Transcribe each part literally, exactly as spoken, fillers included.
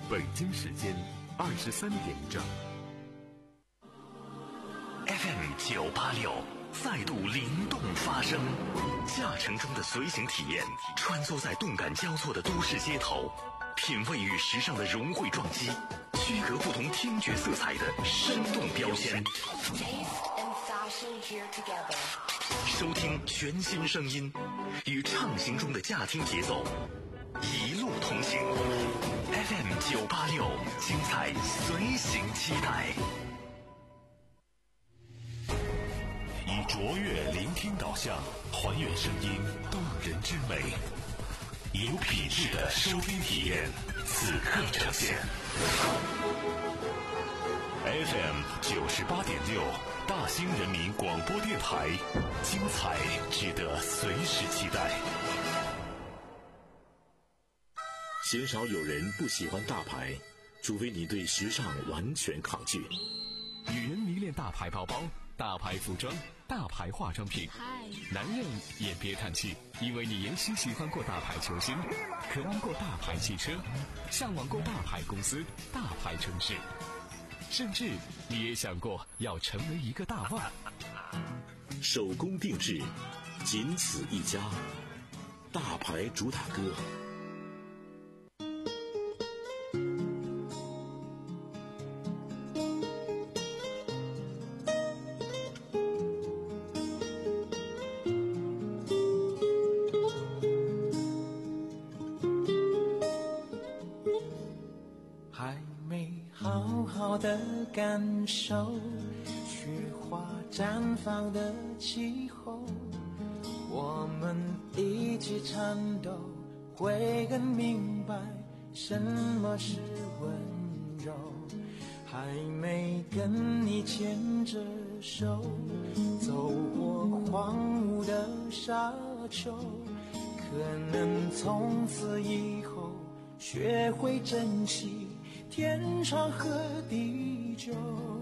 北京时间二十三点整。 F M 九八六再度灵动发声，驾乘中的随行体验，穿梭在动感交错的都市街头，品味与时尚的融汇撞击，区隔不同听觉色彩的生动标签。收听全新声音，与畅行中的驾听节奏一路同行。F M 九八六，精彩随行期待。以卓越聆听导向，还原声音动人之美，有品质的收听体验，此刻呈现。F M 九十八点六，大兴人民广播电台，精彩值得随时期待。 鲜少有人不喜欢大牌，除非你对时尚完全抗拒。 女人迷恋大牌包包、大牌服装、大牌化妆品，男人也别叹气，因为你也许喜欢过大牌球星，渴望过大牌汽车，向往过大牌公司、大牌城市，甚至你也想过要成为一个大腕。 手工定制，仅此一家，大牌主打歌。 的感受雪花绽放的气候，我们一起颤抖，会更明白什么是温柔。还没跟你牵着手走过荒芜的沙丘，可能从此以后学会珍惜天长和地久。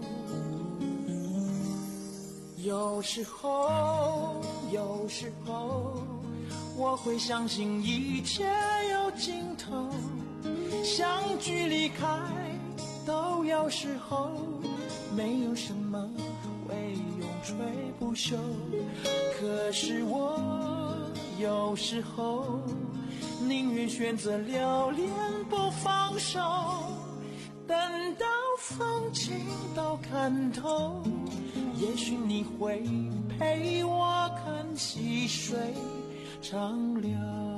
有时候有时候我会相信一切有尽头，相聚离开都有时候，没有什么会永垂不朽。可是我有时候宁愿选择留恋不放手，等到风景都看透，也许你会陪我看细水长流。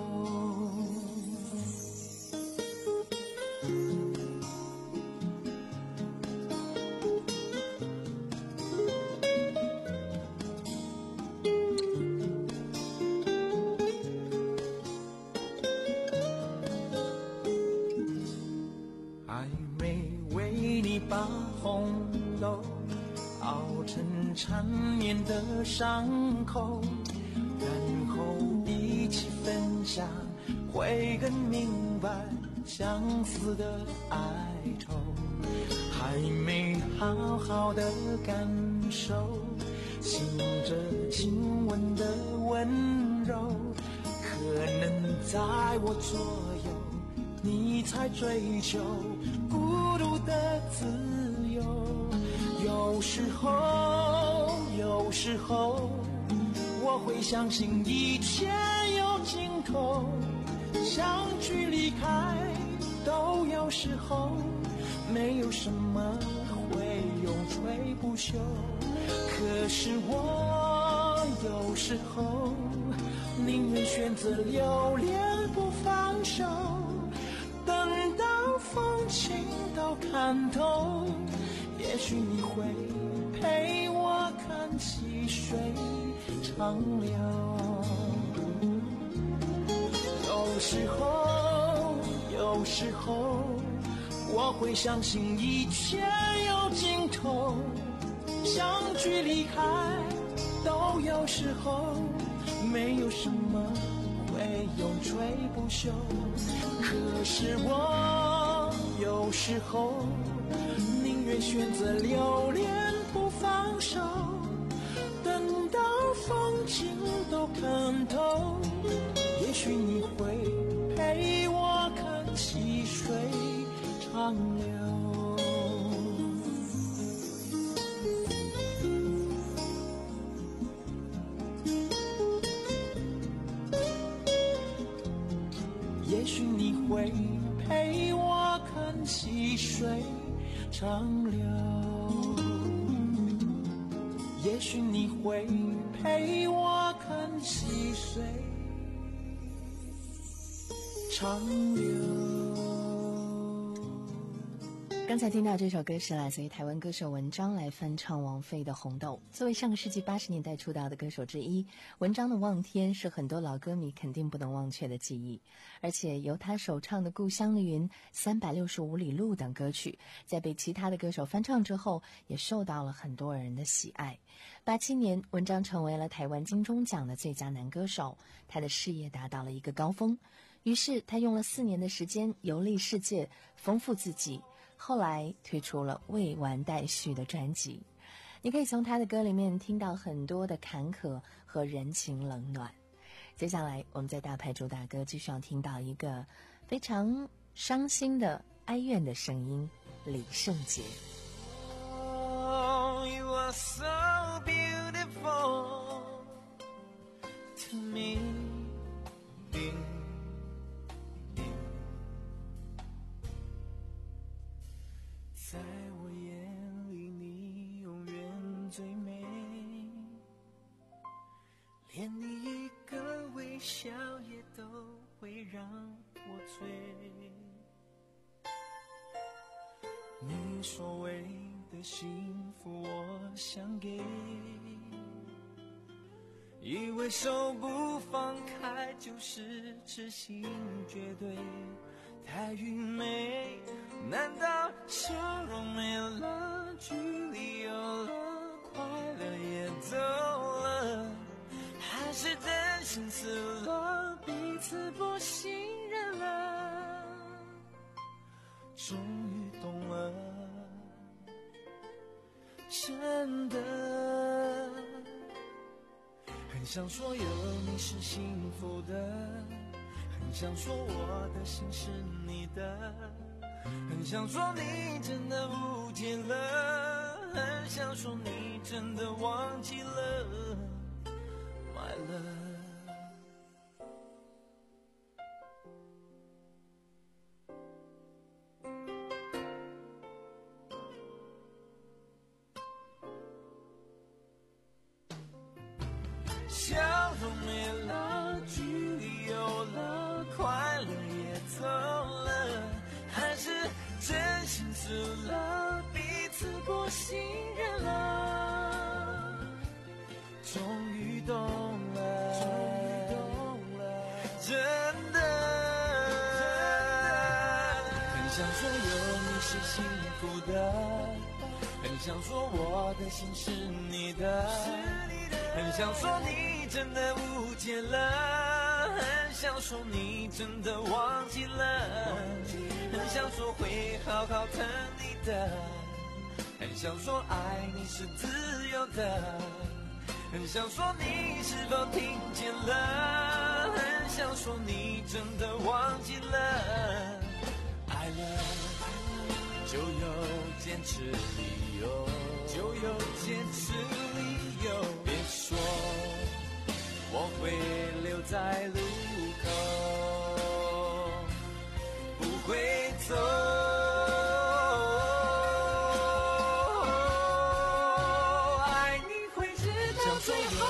把红豆熬成缠绵的伤口，然后一起分享，会更明白相思的哀愁。还没好好的感受醒着亲吻的温柔，可能在我左右你才追求孤独的自由。有时候有时候我会相信一切有尽头，相聚离开都有时候，没有什么会永垂不朽。可是我有时候宁愿选择留恋不放手，等到风景都看透，也许你会陪我看细水长流。有时候有时候我会相信一切有尽头，相聚离开都有时候，没有什么会永垂不朽。可是我有时候宁愿选择留恋不放手，等到风景都看透，也许你会陪我看细水长长流。也许你会陪我看细水长流，也许你会陪我看细水长流。 刚才听到这首歌是来自于台湾歌手文章来翻唱王菲的《红豆》。作为上个世纪八十年代出道的歌手之一，文章的《望天》是很多老歌迷肯定不能忘却的记忆。而且由他首唱的《故乡的云》、《三百六十五里路》等歌曲，在被其他的歌手翻唱之后，也受到了很多人的喜爱。八七年，文章成为了台湾金钟奖的最佳男歌手，他的事业达到了一个高峰。于是他用了四年的时间游历世界，丰富自己。后来推出了未完待续的专辑，你可以从他的歌里面听到很多的坎坷和人情冷暖。接下来我们在大牌主打歌继续要听到一个非常伤心的哀怨的声音，李圣杰。 Oh, you are so beautiful to me.在我眼里你永远最美，连你一个微笑也都会让我醉。你所谓的幸福我想给，以为手不放开就是痴心绝对，太愚昧，难道笑容没了，距离有了，快乐也走了，还是真心死了，彼此不信任了，终于懂了，真的很想说有你是幸福的，很想说我的心是你的，很想说你真的误解了，很想说你真的忘记了 My love。 笑容没了，距离有了，快乐也走了，还是真心死了，彼此不信任了，终于懂了，终于懂了，真的，很想说有你是幸福的，很想说我的心是你的，很想说你真的误解了，很想说你真的忘记了，很想说会好好疼你的，很想说爱你是自由的，很想说你是否听见了，很想说你真的忘记了，爱了就有坚持理由，就有坚持理由，别说我会留在路口，不会走，爱你会直到最后，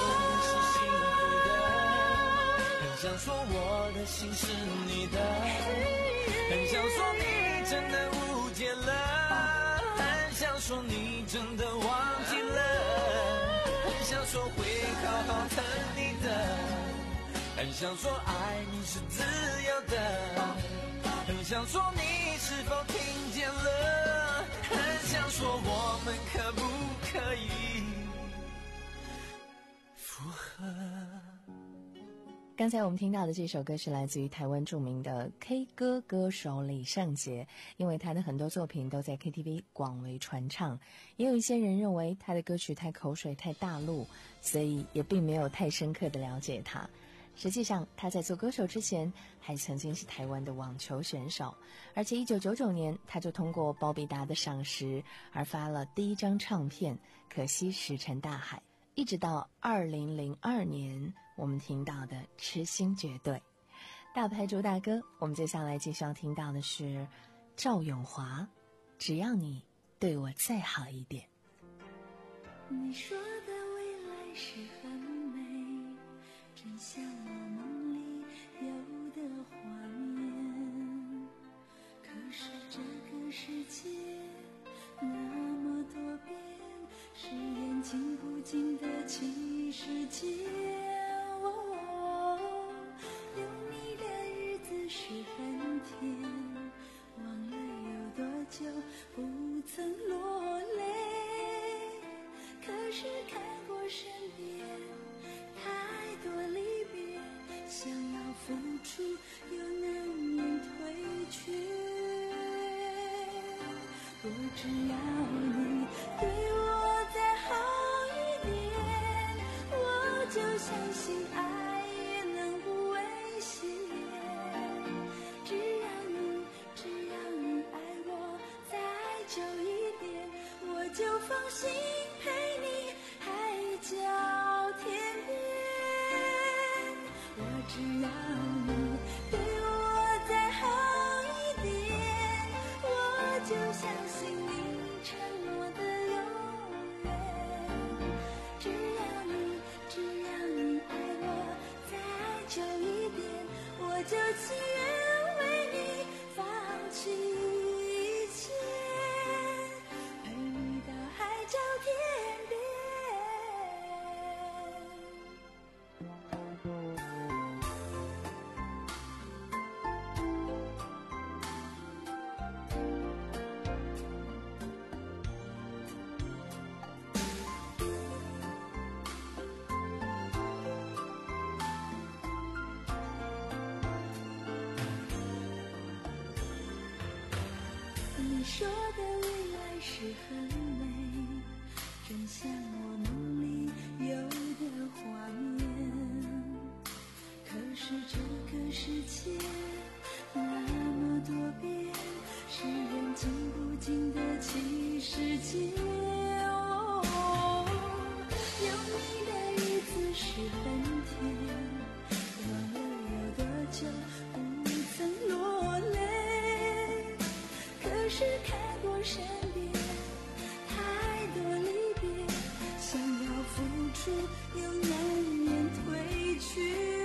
很想说我的心是你的，很想说你真的误解了，很想说你真的忘记了，很想说会好好疼你的，很想说爱你是自由的，很想说你是否听见了，很想说我们可不可以复合。 刚才我们听到的这首歌是来自于台湾著名的 K 歌歌手李圣杰，因为他的很多作品都在 K T V 广为传唱，也有一些人认为他的歌曲太口水太大陆，所以也并没有太深刻的了解他。 实际上，他在做歌手之前，还曾经是台湾的网球选手，而且一九九九年，他就通过包必达的赏识而发了第一张唱片《可惜石沉大海》，一直到二零零二年，我们听到的《痴心绝对》。大牌主打歌，我们接下来继续要听到的是赵咏华，只要你对我再好一点。 你说的未来是很美，真像我梦里有的画面，可是这个世界那么多变，是眼睛不经的奇世界。哦，有你的日子是很甜，忘了有多久不曾落泪，可是看过身边太多离别，想要付出又难免退却。我只要你对我再好一点，我就相信爱也能不危险。只要你只要你爱我再久一点，我就放心陪你海角天边。我只要你对我再好一点，我就相信你承诺的永远。只要你只要你爱我再久一点，我就情愿为你放弃一切，陪你到海角天边。你说的未来是很美，真像我梦里有的画面，可是这个世界那么多变，是人经不尽的奇世界。哦，有你的日子是很甜，忘了有多久不曾落泪，可是看过身边太多离别，想要付出又难免退却。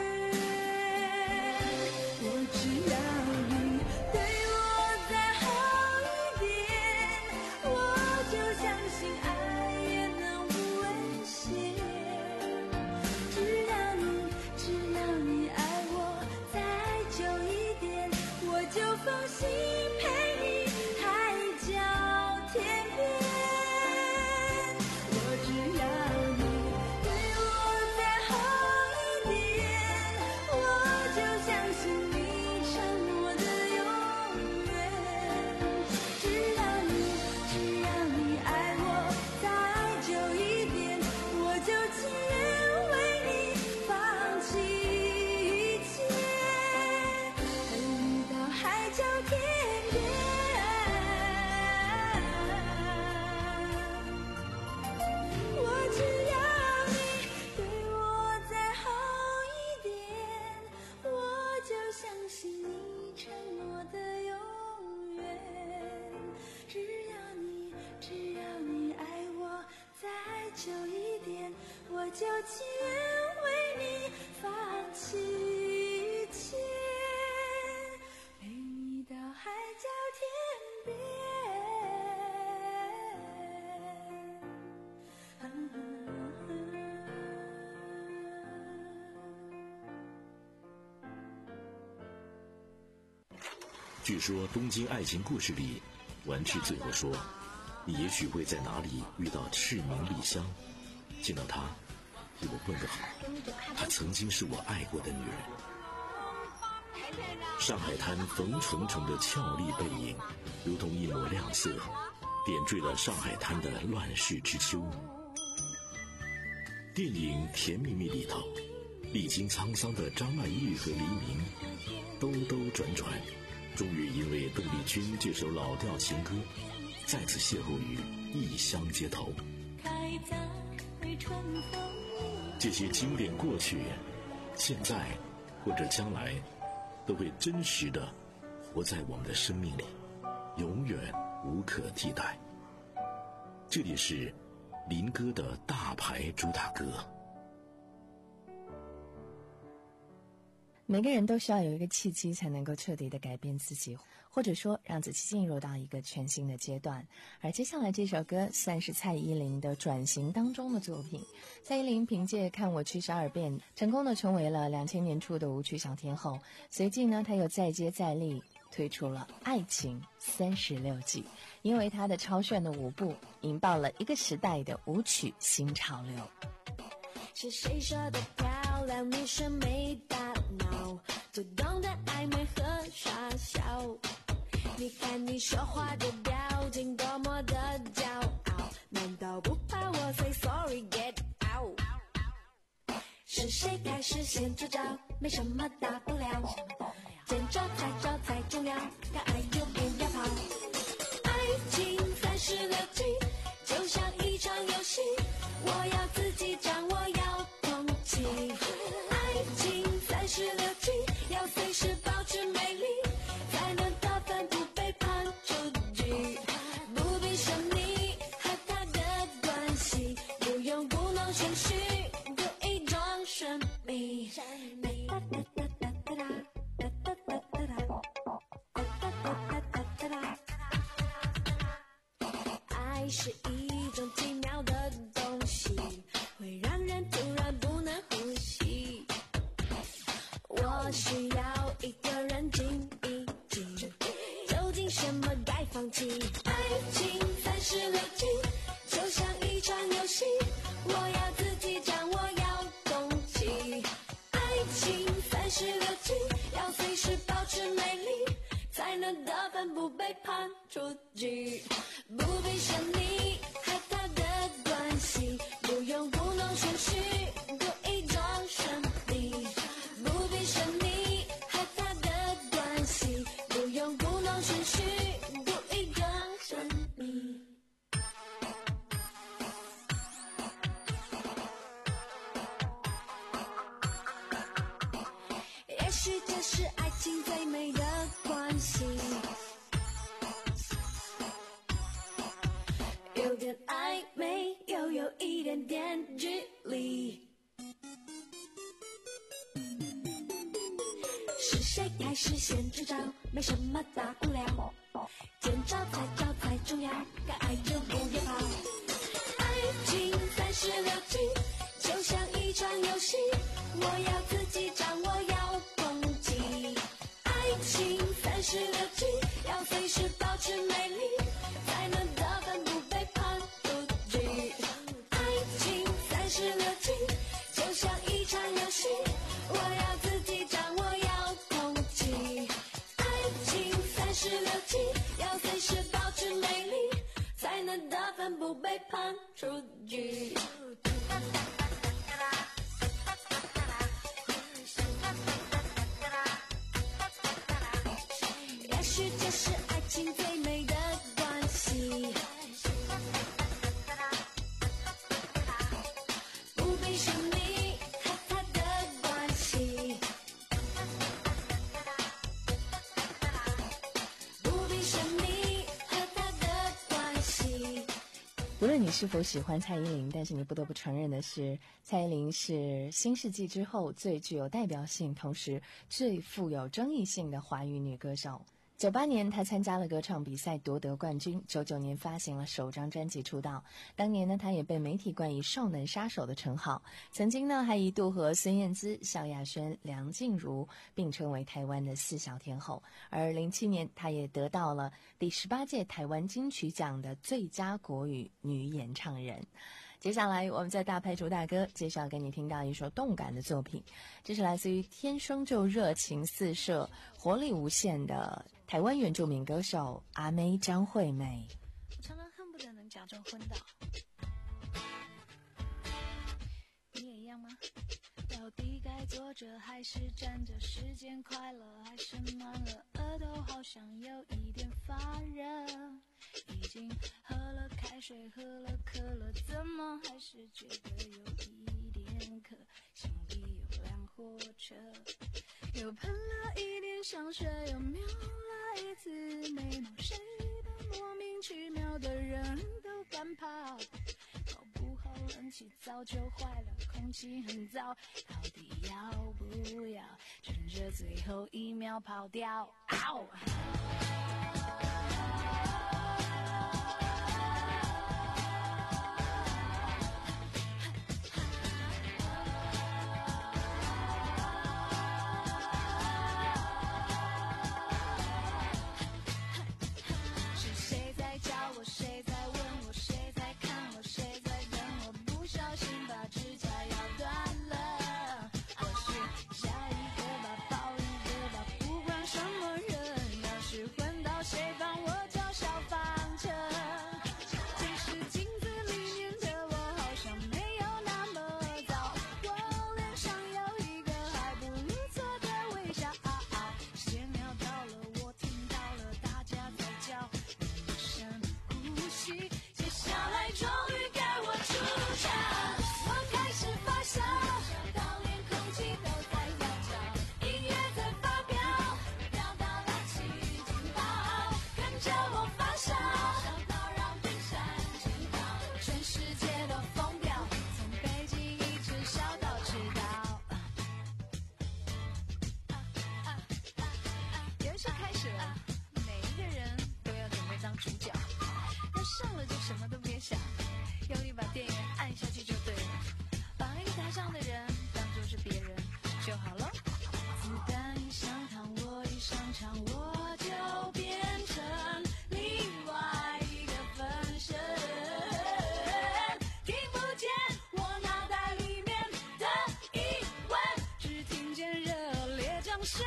我只要你对我再好一点，我就相信爱也能不危险。只要你只要你爱我再久一点，我就放心陪你海角天边。我只要你对我再好一点，我就相信你承诺的永远。只要你只要你爱我再久一点，我就情愿为你放弃一切，陪你到海角天边。我只要你对我再好一点，我就相信你承诺的永远。只要你只要你爱我再久一点，我就情愿为你放弃一切，陪你到海角天边。 据说《东京爱情故事》里，丸治最后说：“你也许会在哪里遇到赤名莉香，见到她，给我问个好，她曾经是我爱过的女人。”上海滩冯程程的俏丽背影，如同一抹亮色，点缀了上海滩的乱世之秋。电影《甜蜜蜜》里头， 历经沧桑的张曼玉和黎明兜兜转转，终于因为邓丽君这首老调情歌再次邂逅于异乡街头。这些经典过去，现在或者将来都会真实的活在我们的生命里，永远无可替代。这里是林哥的大牌主打歌。 每个人都需要有一个契机才能够彻底的改变自己，或者说让自己进入到一个全新的阶段。而接下来这首歌算是蔡依林的转型当中的作品。蔡依林凭借《看我去十二变》成功的成为了两千年初的舞曲小天后，随即呢她又再接再厉推出了《爱情三十六计》，因为她的超炫的舞步引爆了一个时代的舞曲新潮流。 是谁说的漂亮女生没大脑，就懂得暧昧和傻笑？你看你说话的表情多么的骄傲，难道不怕我 say sorry get out？ 是谁开始先出招？没什么大不了，见招拆招才重要，敢爱就不要跑。爱情三十六计，就像一场游戏，我要自己掌握，要统计。爱情三十六计，要随时保持美丽，才能得分不被判出局。不必想你和他的关系，不用故弄玄虚，故意装神秘。爱是一种奇妙的东西，会让人突然不能呼吸。我需要一个人静一静，究竟什么该放弃？爱情三十六计，就像一场游戏，我要自己掌握，要懂起。爱情三十六计，要随时保持美丽，才能得分不被判出局。不必想你和他的关系，不用故弄玄虚，故意装神秘。不必想你和他的关系，不用故弄玄虚，故意装神秘。也许这是爱情最美的关系，有点暧昧，又有一点点距离。是谁开始先出招？没什么大不了，见招拆招才重要，该爱就不要跑。爱情三十六计，就像一场游戏，我要自己掌握，要统计。爱情三十六计，要随时保持美丽，才能得分不被判出局。爱情三十六计，就像一场游戏，我要自己掌握，要统计。爱情三十六计，要随时保持美丽，才能得分不被判出局。也许这是爱情最美的关系，不必想你和他的关系，不必想你和他的关系。 无论你是否喜欢蔡依林，但是你不得不承认的是，蔡依林是新世纪之后最具有代表性，同时最富有争议性的华语女歌手。九八年，她参加了歌唱比赛，夺得冠军。九九年发行了首张专辑出道。当年呢，她也被媒体冠以“少能杀手”的称号。曾经呢，还一度和孙燕姿、萧亚轩、梁静茹并称为台湾的四小天后。而零七年，她也得到了第十八届台湾金曲奖的最佳国语女演唱人。接下来我们在大牌主打歌介绍给你听到一首动感的作品，这是来自于天生就热情四射、活力无限的台湾原住民歌手阿妹张惠妹。 我常常恨不得能假装昏倒，你也一样吗？对啊， 到底该坐着还是站着？时间快了还是慢了？额头好像有一点发热。已经喝了开水，喝了可乐，怎么还是觉得有一点渴？心里有辆火车，又喷了一点香水，又瞄了一次眉毛，谁的莫名其妙的人都敢跑？搞不好冷气早就坏了，空气很糟，到底要不要趁着最后一秒跑掉？嗷！是谁在叫我？谁在问我？谁在看我？谁在等我？不小心把指甲咬断了，或许下一个吧，抱一个吧，不管什么人，要是混到谁帮我叫消防车。其实镜子里面的我好像没有那么糟，我脸上有一个还不如错的微笑。闲聊到了，我听到了大家在叫，深呼吸，接下来终于给我出场。我开始发烧，烧到连空气都在跳脚，音乐在发飙，飙到了七情报，跟着我发烧，烧到让冰山倾倒，全世界都疯掉，从北京一直烧到赤道。游戏开始了，每一个人都要准备当主角，要上了就什么都别想，用力把电源按下去就对了，把那个台上的人当作是别人就好了。子弹一上膛，我一上场，我就变成另外一个分身，听不见我脑袋里面的疑问，只听见热烈掌声。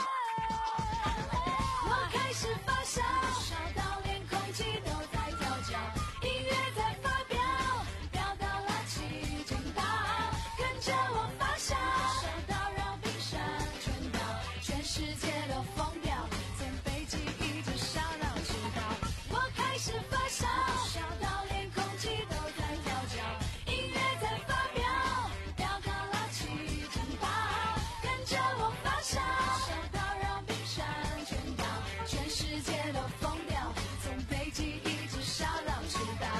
我开始发烧，烧到连空气都在跳脚，音乐在发飙，飙到了七情报，跟着我发烧，烧到让冰山全倒，全世界都疯掉，从北极一直烧到赤道。我开始发烧，烧到连空气都在跳脚，音乐在发飙，飙到了七情报，跟着我发烧，烧到让冰山全倒，全世界都疯掉，从北极一直烧到赤道。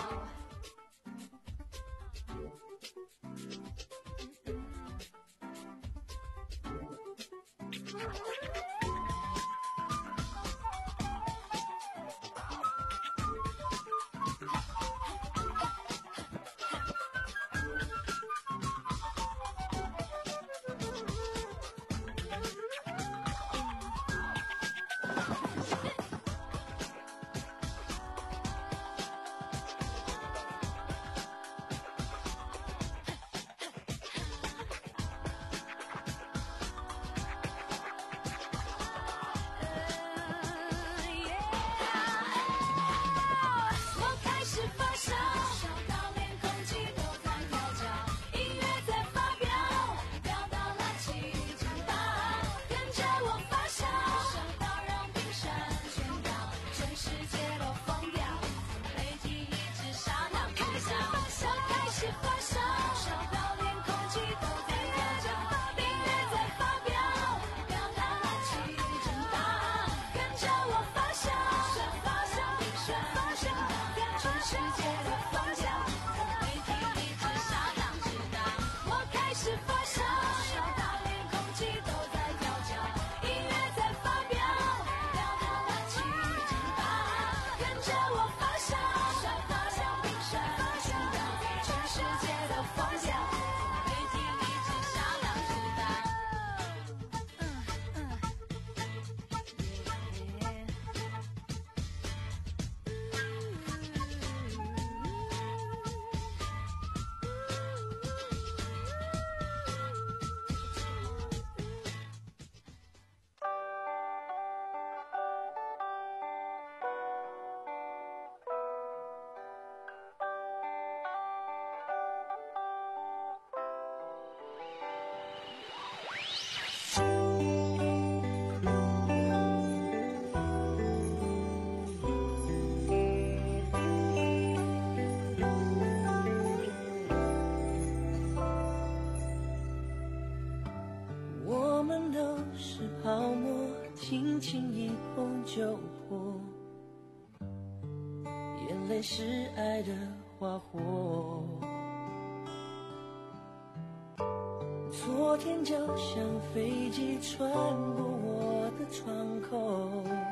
我开始发烧，烧到连空气都在跳脚，音乐在发飙，飙到了七情报，跟着我发烧，烧到让冰山全倒，全世界都疯掉，从北极一直烧到赤道。我开始发烧，烧到连空气都在跳脚，音乐在发飙，飙到了七情报，跟着我发烧，烧到让冰山全倒，全世界都疯掉，从北极一直烧到赤道。我开始发烧，烧到连空气都在跳脚，音乐在发飙，飙到了七情报，跟着我发烧，烧到让冰山全倒，全世界都疯掉，从北极一直烧到赤道。嗯嗯。 泪是爱的花火。昨天就像飞机穿过我的窗口，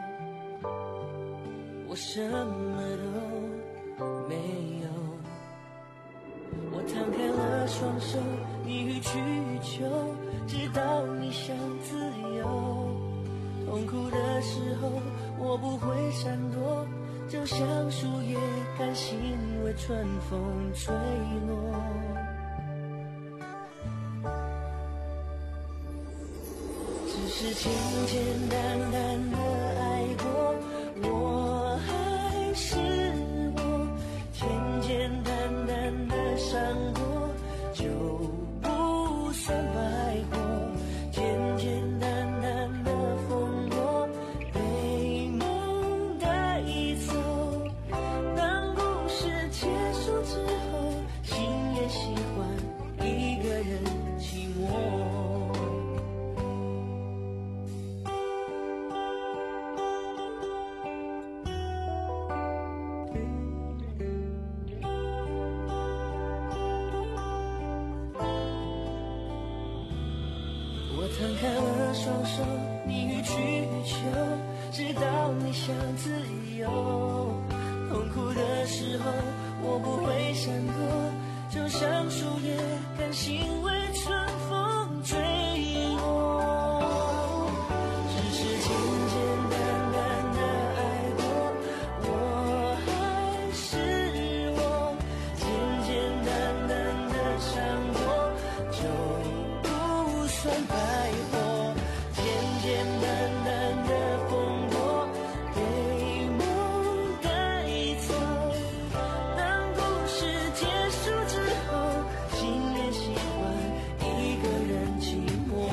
我什么都没有。我摊开了双手，你予取予求，直到你想自由。痛苦的时候，我不会闪躲，就像树叶甘心为春风吹落。只是简简单单的爱过，我还是我，简简单单的伤过，就不算白过。简简单单的风波，被梦带走。当故事结束之后，心也喜欢一个人寂寞。摊开了双手，你予取予求，直到你想自由。痛苦的时候，我不会闪躲，就像树叶甘心为春风吹落。只是简简单单的爱过，我还是我，简简单单的伤过，就不算白。简单单的风波，被梦带走。当故事结束之后，心也喜欢一个人寂寞。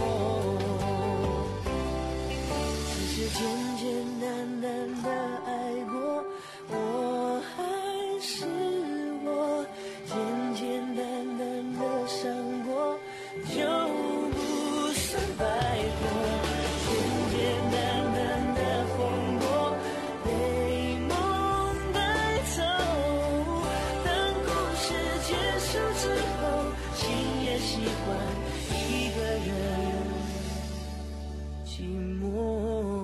只是简简单单的爱过，我还是我，简简单单的伤过，就不算白过。简单单的风波，被梦带走。当故事结束之后，心也喜欢一个人寂寞。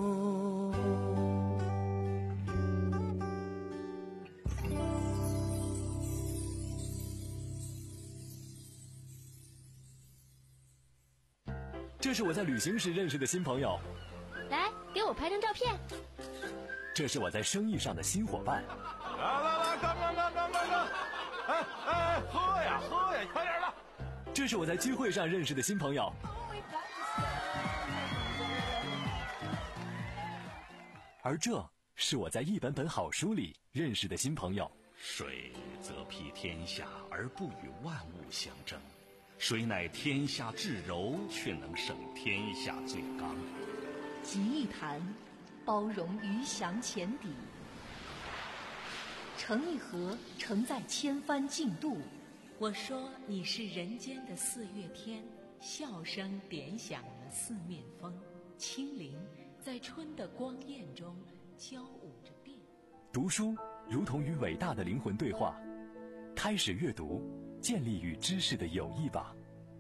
这是我在旅行时认识的新朋友。 来，给我拍张照片。 这是我在生意上的新伙伴。 来来来，干干干干干干！哎哎，喝呀喝呀，快点的！ 这是我在聚会上认识的新朋友。而这是我在一本本好书里认识的新朋友。 水则披天下而不与万物相争，水乃天下至柔，却能胜天下最刚。 集一坛，包容鱼翔浅底；盛一盒，盛在千帆竞渡。我说你是人间的四月天，笑声点响了四面风，清灵在春的光艳中交舞着变。 读书如同与伟大的灵魂对话，开始阅读，建立与知识的友谊吧。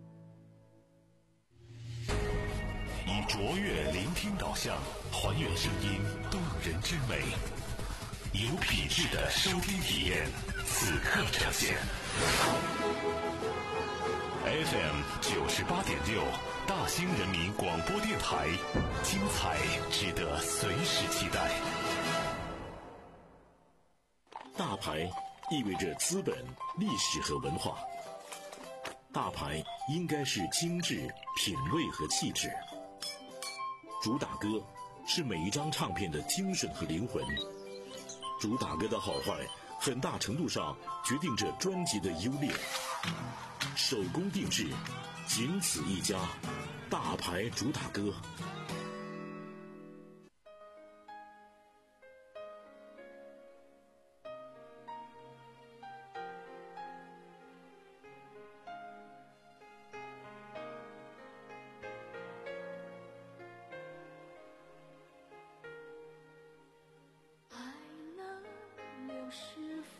以卓越聆听导向，还原声音动人之美，有品质的收听体验，此刻呈现。F M 九十八点六，大兴人民广播电台，精彩值得随时期待。 大牌意味着资本、历史和文化。大牌应该是精致、品味和气质。主打歌是每一张唱片的精神和灵魂。主打歌的好坏，很大程度上决定着专辑的优劣。手工定制，仅此一家，大牌主打歌。 爱了流逝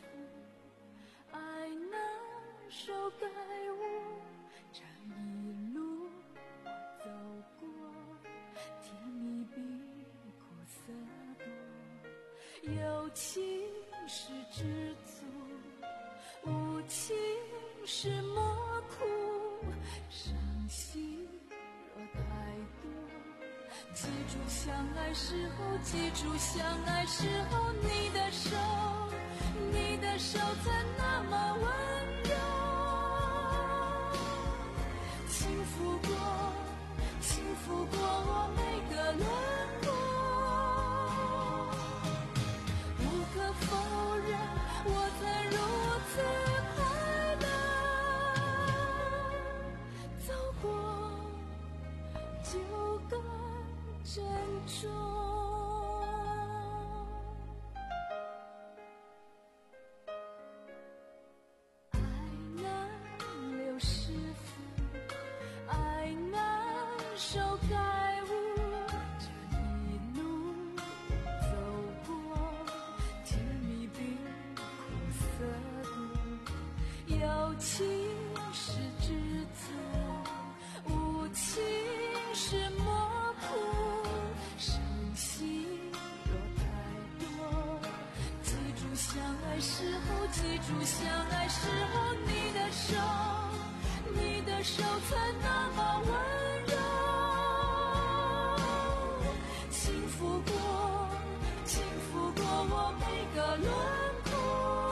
有情是知足，无情是莫苦，伤心若太多，记住相爱时候，记住相爱时候，你的手，你的手才那么温柔，轻抚过，轻抚过我每个轮廓，无可否认，我曾如此快乐，走过就该珍重。记住相爱时候，你的手，你的手才那么温柔，轻抚过，轻抚过我每个轮廓，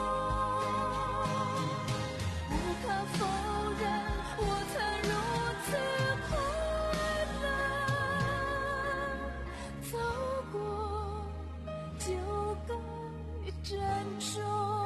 无可否认，我曾如此快乐，走过就该珍重。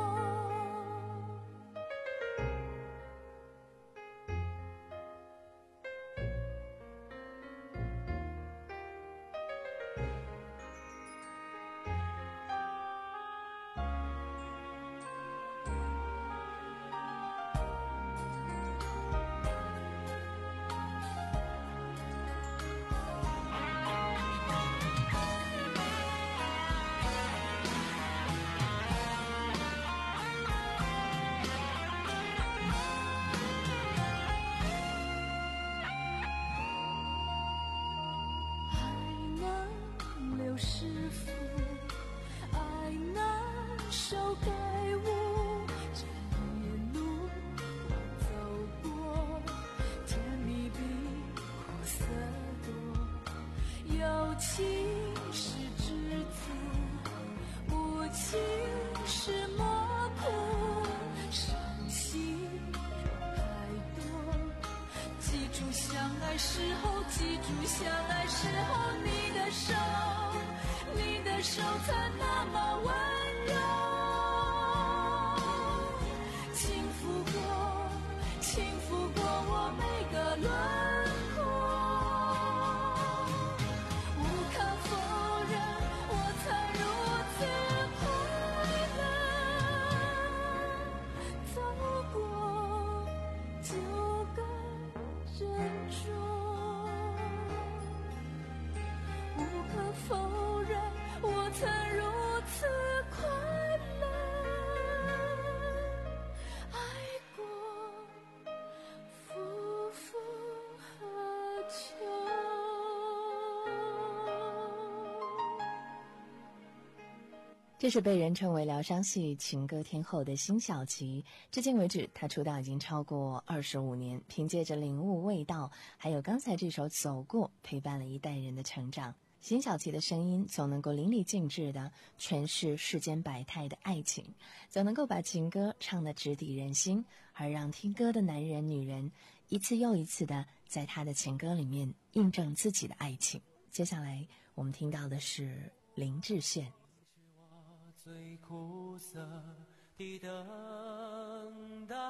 这是被人称为疗伤系情歌天后的辛晓琪，至今为止她出道已经超过二十五年，凭借着领悟味道还有刚才这首走过，陪伴了一代人的成长。辛晓琪的声音总能够淋漓尽致地诠释世间百态的爱情，总能够把情歌唱得直抵人心，而让听歌的男人女人一次又一次地在他的情歌里面印证自己的爱情。接下来我们听到的是林志炫。 最苦涩的等待，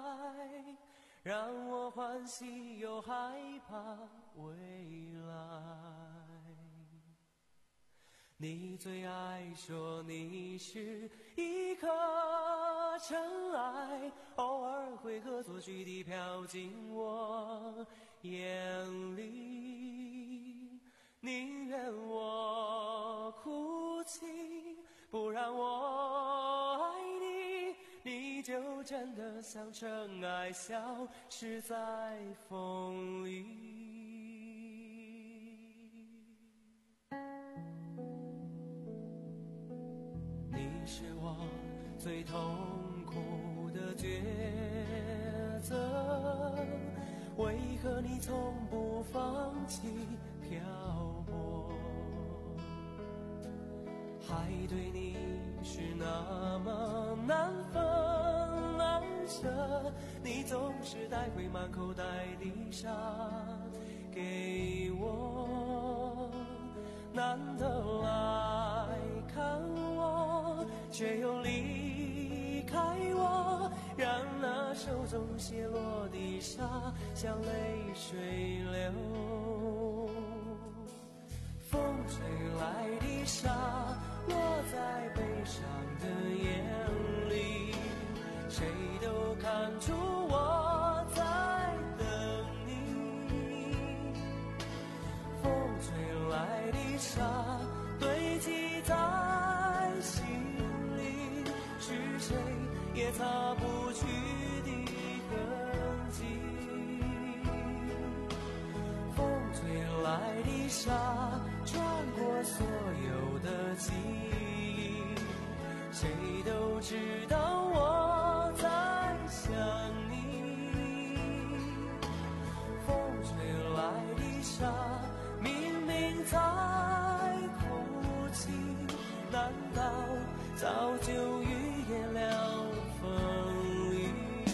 让我欢喜又害怕未来。你最爱说你是一颗尘埃，偶尔会恶作剧地飘进我眼里，宁愿我哭泣，不让我爱你，你就真的像尘埃消失在风里。 是我最痛苦的抉择，为何你从不放弃漂泊？海对你是那么难分难舍，你总是带回满口袋的沙给我，难得来看我，却又离开我，让那手中泻落的沙像泪水流。风吹来的沙落在悲伤的眼里，谁都看出我在等你。风吹来的沙堆积在心里，是谁也擦不去的痕迹。风吹来的沙穿过所有的记忆，谁都知道我在想你。风吹来的沙明明在哭泣，难道早就预言了分离？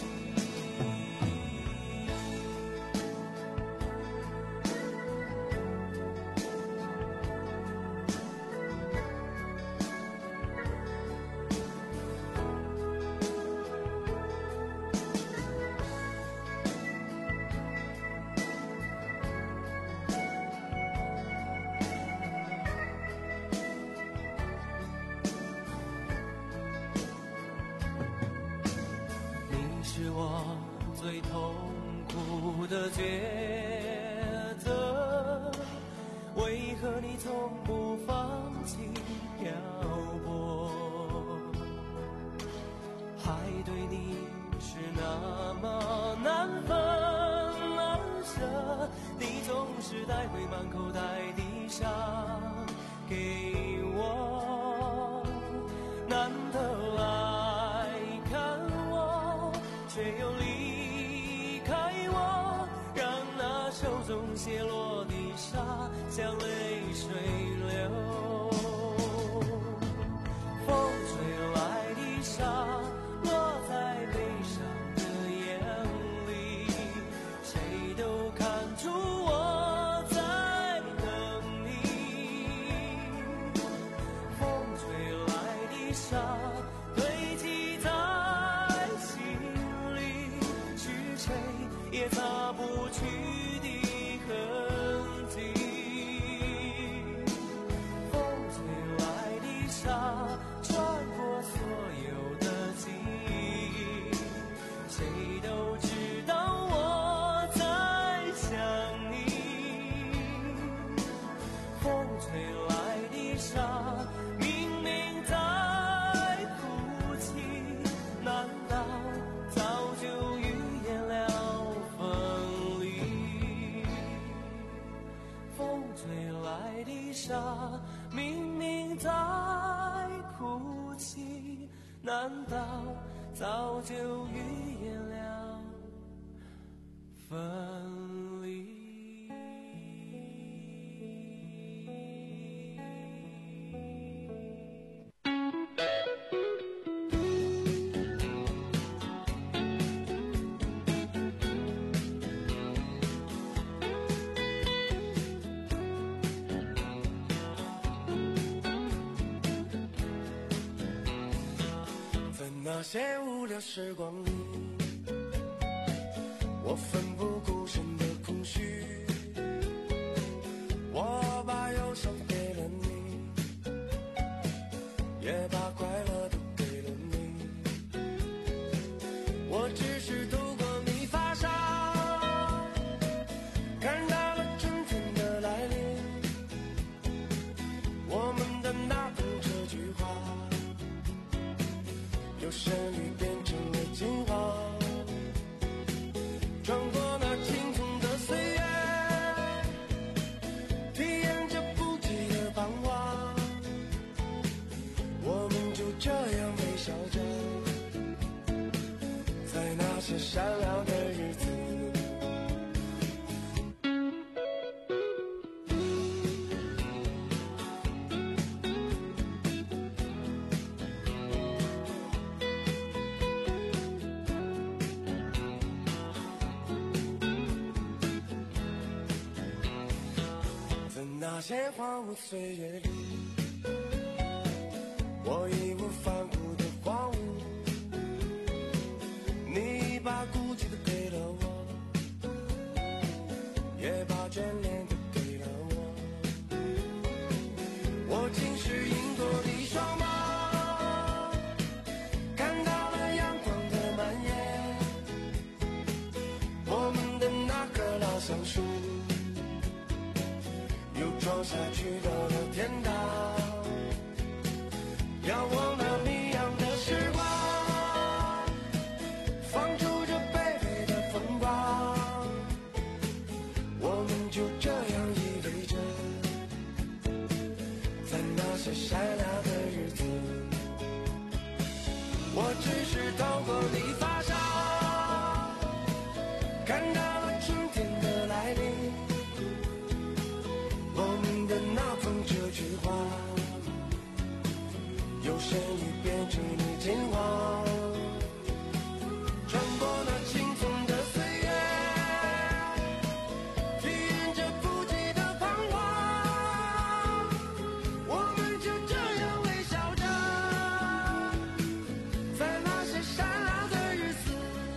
是我最痛苦的抉择，为何你从不放弃漂泊？海对你是那么难分难舍，你总是带回满口袋的沙给我，难得来看我，却又离开我，让那手中泻落的沙像泪水流。风吹来的沙落在悲伤的眼里，谁都看出我在等你。风吹来的沙堆积在也擦不去的痕迹。风吹来的沙穿过所有的记忆，谁都知道我在想你。风吹来的沙明明在哭泣，难道早就预言了来的沙明明在哭泣，难道早就预言了分离？ 那些无聊时光里，我奋不顾身的空虚，我把忧伤给了你，也把快乐都给了你。我只是度过你发梢，看到了春天的来临，我们的那段这句话由旋律变成了精华，穿过那青葱的岁月，体验着不羁的繁华，我们就这样些善良的日子。那些荒芜岁月里，我义无反顾的荒芜，你把孤寂的给了我，也把眷恋的给了我，我竟是云朵的双眸，看到了阳光的蔓延，我们的那棵老橡树撞下去到了天堂，遥望那迷样的时光，放逐着卑微的风光，我们就这样依偎着，在那些善良的日子，我只是透过你发梢，看到了春天的来临，那封这句话，有声语编织你金黄，穿过那青葱的岁月，体验着不羁的彷徨，我们就这样微笑着，在那些善良的日子。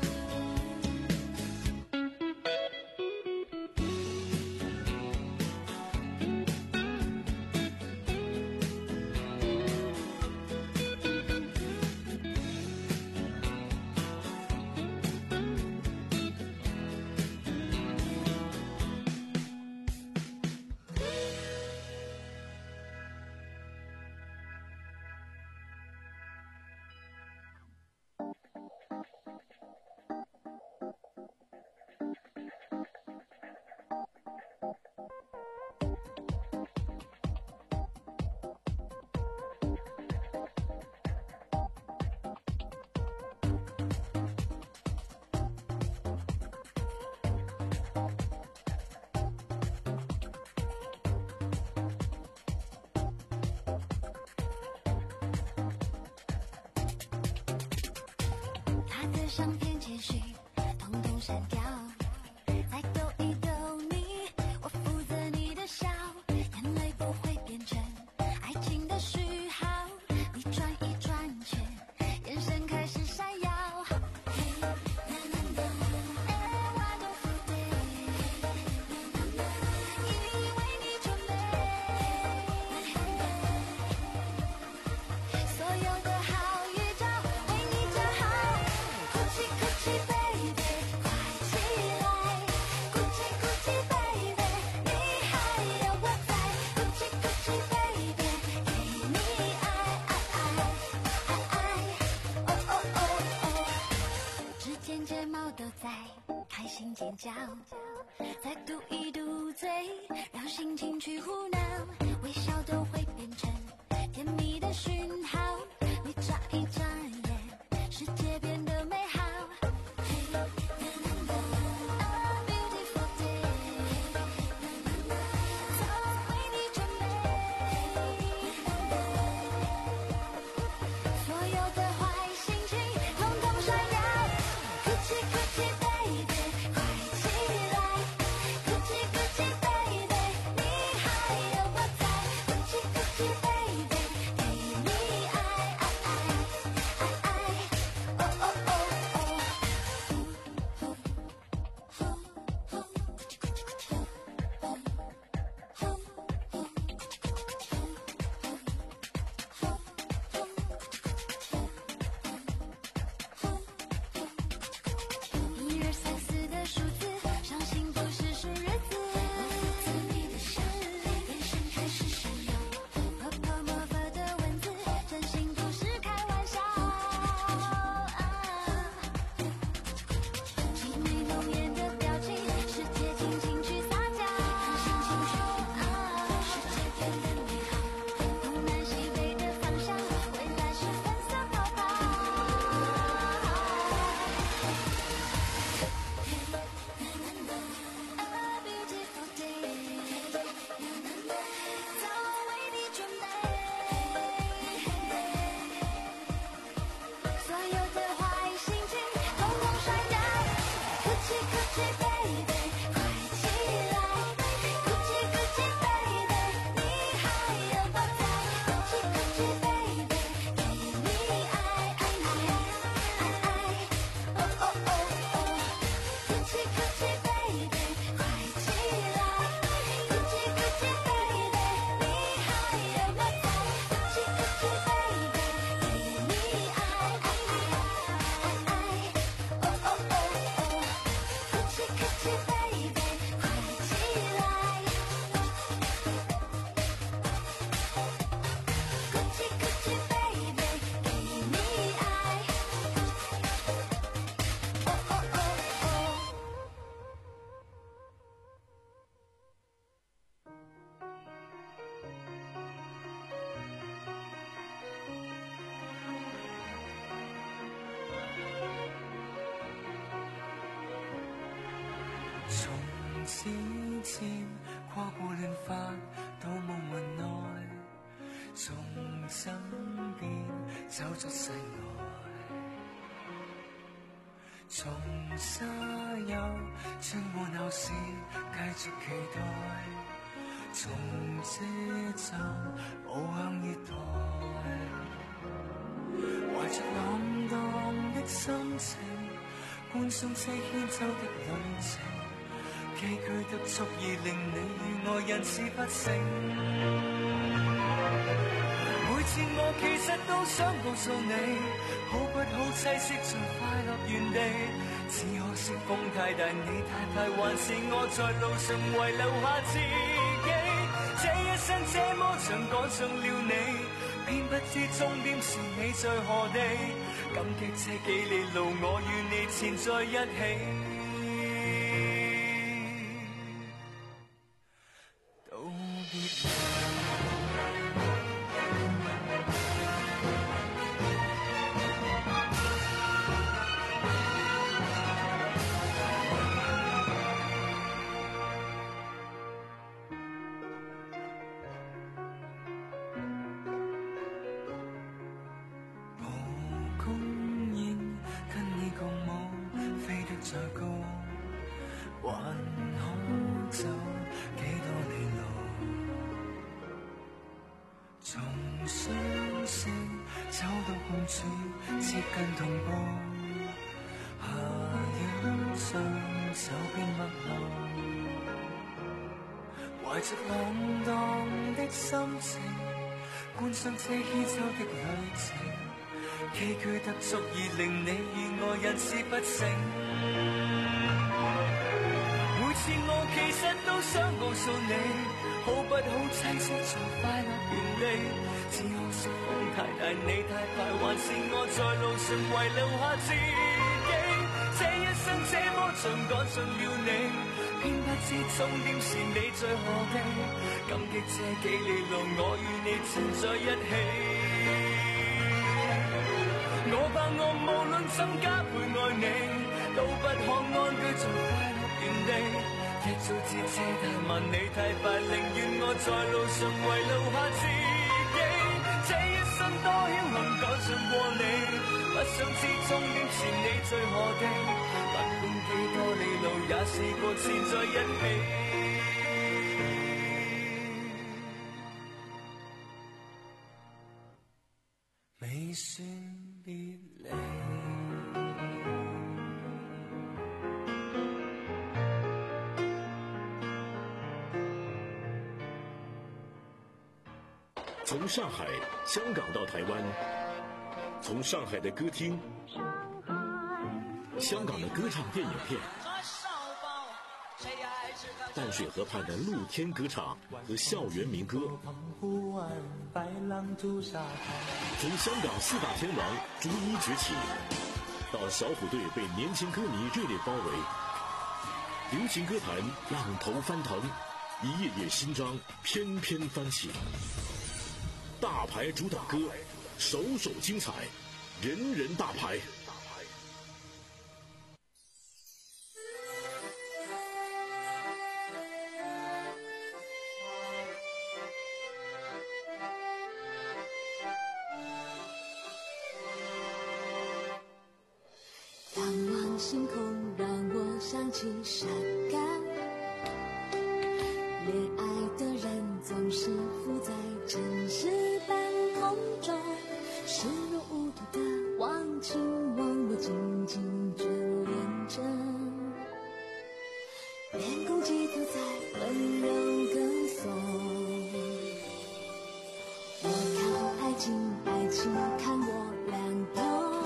相片简讯统统删掉，再逗一逗你，我负责你的笑，眼泪不会变成爱情的序号，你转一转圈，眼神开始闪耀。尖叫，再嘟一嘟嘴，让心情去胡闹，微笑都会变成甜蜜的讯号，你眨一眨眼，世界变得美好。Gucci 之间跨过乱发到梦云内，从身边走出世外，从沙丘穿过闹市继续期待，从这站步向月台，怀着浪荡的心情搬送车牵走的旅程，崎岖得足以令你與我人事不成。每次我其實都想告訴你，好不好棲息在快樂原地，只可惜風太大，你太快，還是我在路上遺留下自己。這一生這麼長趕上了你，偏不知終點是你在何地，感激這幾里路我與你纏在一起。懷着浪蕩的心情觀賞這牽手的旅程，崎嶇得足以令你與我人事不成。每次我其實都想告訴你，好不好棲息在快樂原地，只可惜風太大，你太快，還是我在路上遺留下自己。這一生這麼長趕上了你，偏不知終點是你在何地，感激這幾里路我與你纏在一起。我怕我無論怎加倍愛你，都不可安居在快樂原地，一早知這太慢，你太快，寧願我在路上遺留下自己。這一生多僥倖趕上過你，不想知終點是你在何地，不管幾多里路也試過纏在一起。未算別離， 從上海、香港到台灣，從上海的歌廳、香港的歌唱電影片，淡水河畔的露天歌唱和校園民歌，從香港四大天王逐一崛起，到小虎隊被年輕歌迷熱烈包圍，流行歌壇浪頭翻騰，一頁頁新章翩翩翻起，大牌主打歌，首首精彩，人人大牌。 仰望星空，讓我想起山崗，戀愛的人總是浮在城市半空中，視若無睹的忘情忘我，緊緊眷戀着，連公雞都在溫柔歌頌。我靠愛情，愛情看我兩頭，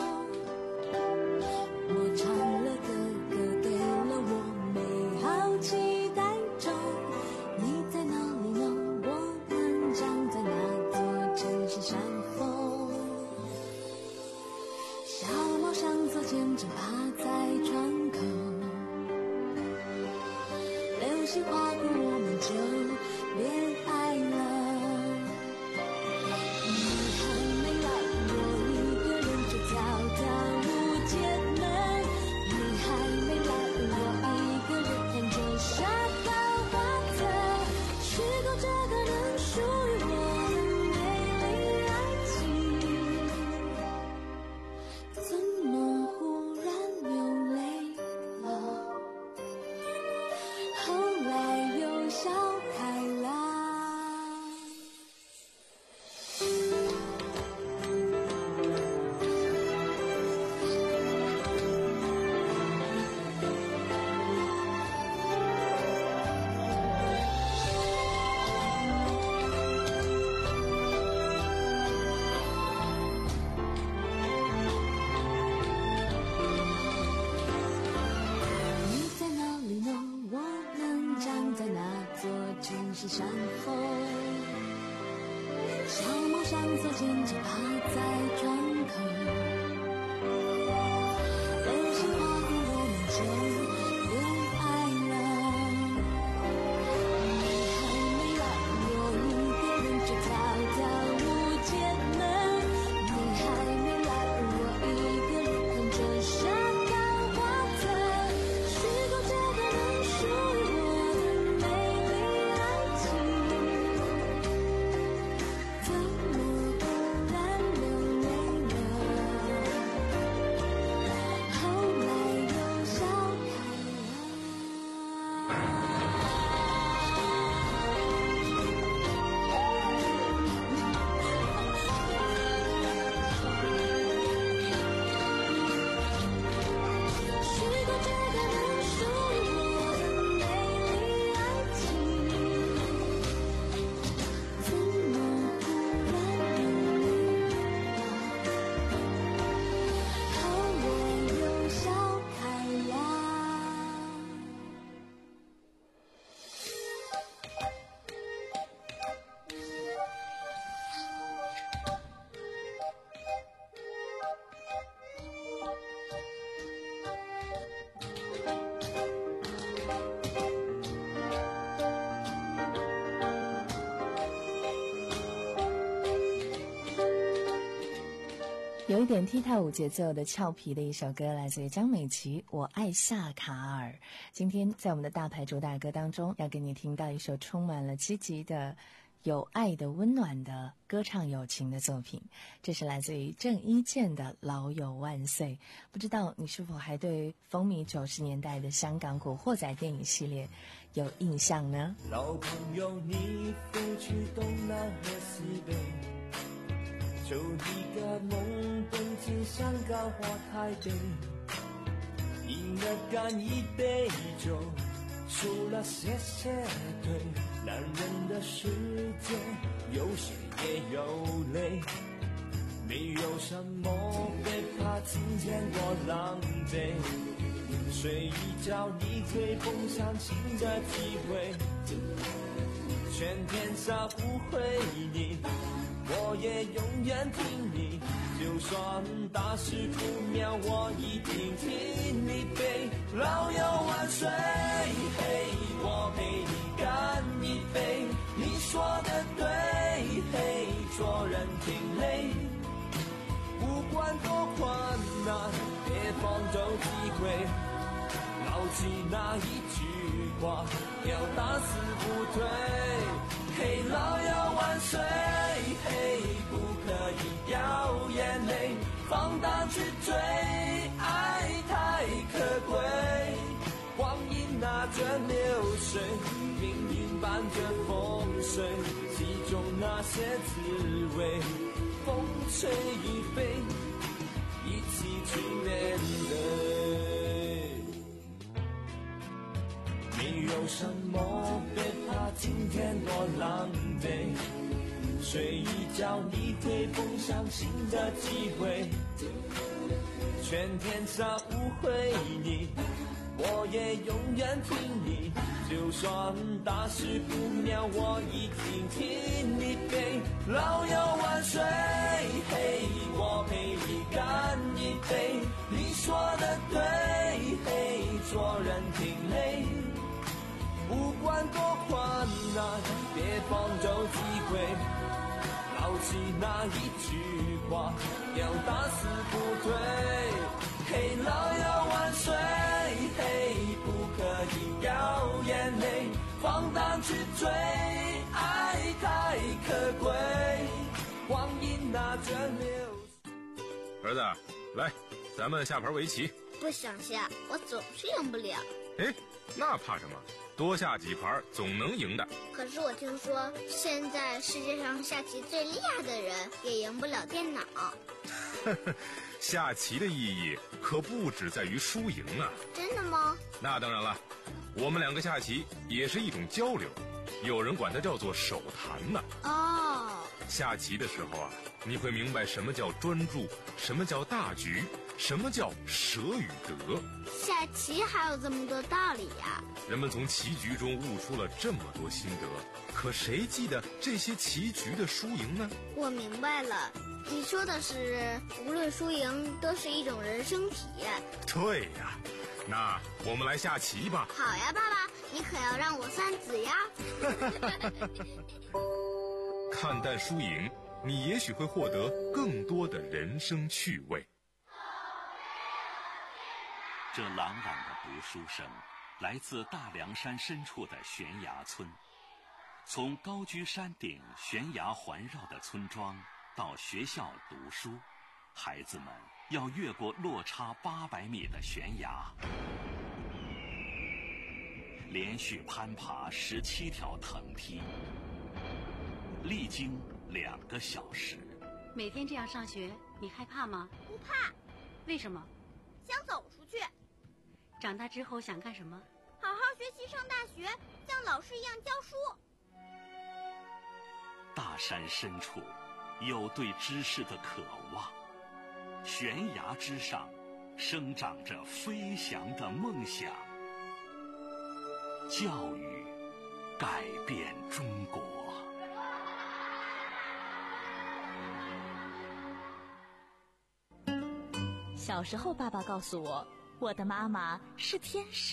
我唱了歌，歌給了我美好期待中。你在哪裡呢？我們將在那座城市相逢。小貓向左前正趴在窗口，流星劃過我們就戀愛了。你還沒來，我一個人就跳跳舞街門。你還沒來，我一個人看着沙灘。 上走进就趴在窗口，但是划过我们就恋爱了。你还没来，我一个人就跳到路前门。你还没来，我一个人看着山高花灯。虚构这个能属于我的美丽爱情，怎么突然流泪了？后来又笑开了。虚构这个能属于我的美丽爱情，怎么突然流泪了？后来又笑开了。 有一点踢踏舞节奏的俏皮的一首歌，来自于张美琪，我爱夏卡尔。今天在我们的大牌主打歌当中，要给你听到一首充满了积极的有爱的温暖的歌唱友情的作品，这是来自于郑伊健的老友万岁。不知道你是否还对风靡九十年代的香港古惑仔电影系列有印象呢？ 老朋友，你飞去东南和西北，就一个梦奔进香港或台北，饮了干一杯酒，除了谢谢对，男人的世界有血也有泪，没有什么会怕今天多狼狈，睡一觉你会碰上新的机会，全天下误会你，我也永远听你，就算大事不妙我一定听你背。老友万岁，嘿，我陪你干一杯，你说的对，嘿，做人挺累，不管多困难别放走机会，牢记那一句话，要打死不退。嘿，老友万岁，嘿，不可以掉眼泪，放胆去追，爱太可贵，光阴那卷流水，命运伴着风水，其中那些滋味，风吹雨飞，一起去面对。没有什么别怕今天多狼狈，睡一觉你会碰上新的机会，全天下误会你，我也永远听你，就算大事不妙我一定听你背。老友万岁，嘿，我陪你干一杯，你说的对，嘿，做人挺累，不管多困难别放走机会，牢记那一句话，要打死不退。嘿，老友万岁，嘿，不可以掉眼泪，放胆去追，爱太可贵，光阴那卷流。 儿子，来，咱们下盘围棋。 不想下，我总是赢不了。 哎，那怕什么？多下几盘总能赢的。 可是我听说，现在世界上下棋最厉害的人也赢不了电脑。 下棋的意义可不只在于输赢啊！ 真的吗？ 那当然了，我们两个下棋也是一种交流，有人管它叫做手谈呢。 哦， 下棋的时候啊，你会明白什么叫专注，什么叫大局，什么叫舍与得。 下棋还有这么多道理呀、啊！ 人们从棋局中悟出了这么多心得，可谁记得这些棋局的输赢呢？ 我明白了，你说的是无论输赢都是一种人生体验。 对呀，那我们来下棋吧。 好呀，爸爸，你可要让我三子呀。 看淡输赢，你也许会获得更多的人生趣味。 这朗朗的读书声来自大凉山深处的悬崖村。从高居山顶悬崖环绕的村庄到学校读书，孩子们要越过落差八百米的悬崖，连续攀爬十七条藤梯，历经两个小时。 每天这样上学，你害怕吗？ 不怕。 为什么？ 想走出去。 长大之后想干什么？ 好好学习，上大学，像老师一样教书。 大山深处有对知识的渴望，悬崖之上生长着飞翔的梦想。教育改变中国。 小时候，爸爸告诉我，我的妈妈是天使。